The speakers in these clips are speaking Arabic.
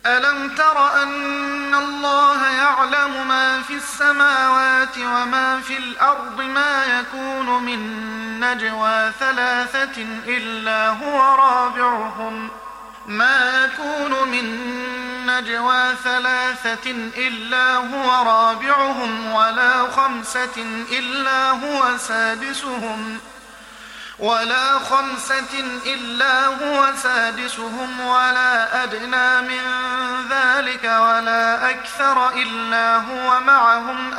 ألم تر أن الله يعلم ما في السماوات وما في الأرض ما يكون من نجوى ثلاثة إلا هو رابعهم ولا خمسة إلا هو سادسهم ولا أدنى من ذلك ولا أكثر إلا هو معهم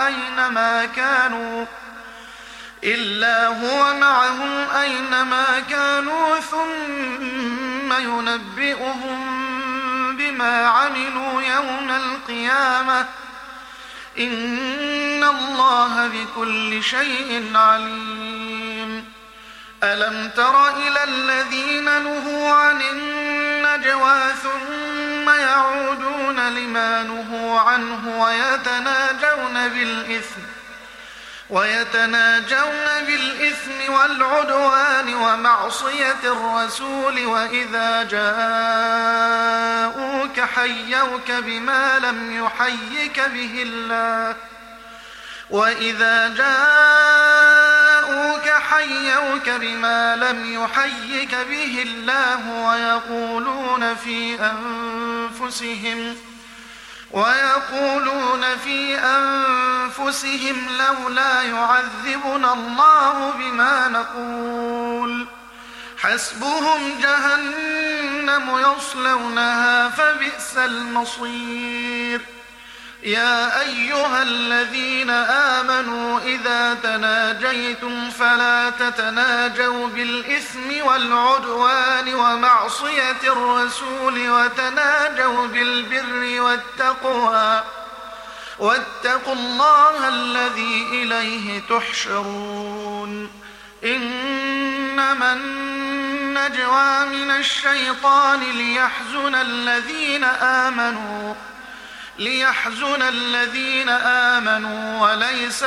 أينما كانوا ثم ينبئهم بما عملوا يوم القيامة إن الله بكل شيء عليم. ألم تر إلى الذين نهوا عن النجوى ثم يعودون لما نهوا عنه ويتناجون بالإثم والعدوان ومعصية الرسول وإذا جاءوك حيوك بما لم يحيك به الله ويقولون في أنفسهم لولا يعذبنا الله بما نقول حسبهم جهنم يصلونها فبئس المصير. يا أيها الذين آمنوا إذا تناجيتم فلا تتناجوا بالإثم والعدوان ومعصية الرسول وتناجوا بالبر والتقوى واتقوا الله الذي إليه تحشرون. إنما النجوى من الشيطان ليحزن الذين آمنوا وليس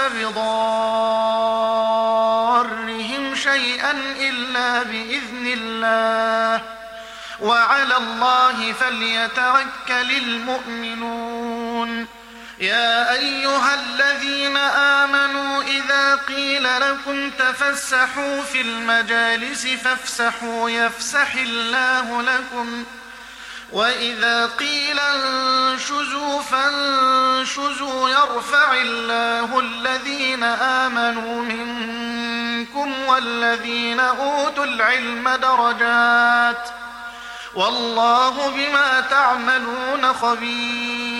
بضارهم شيئا إلا بإذن الله وعلى الله فليتوكل المؤمنون. يا أيها الذين آمنوا إذا قيل لكم تفسحوا في المجالس فافسحوا يفسح الله لكم وإذا قيل انشزوا فانشزوا يرفع الله الذين آمنوا منكم والذين أوتوا العلم درجات والله بما تعملون خبير.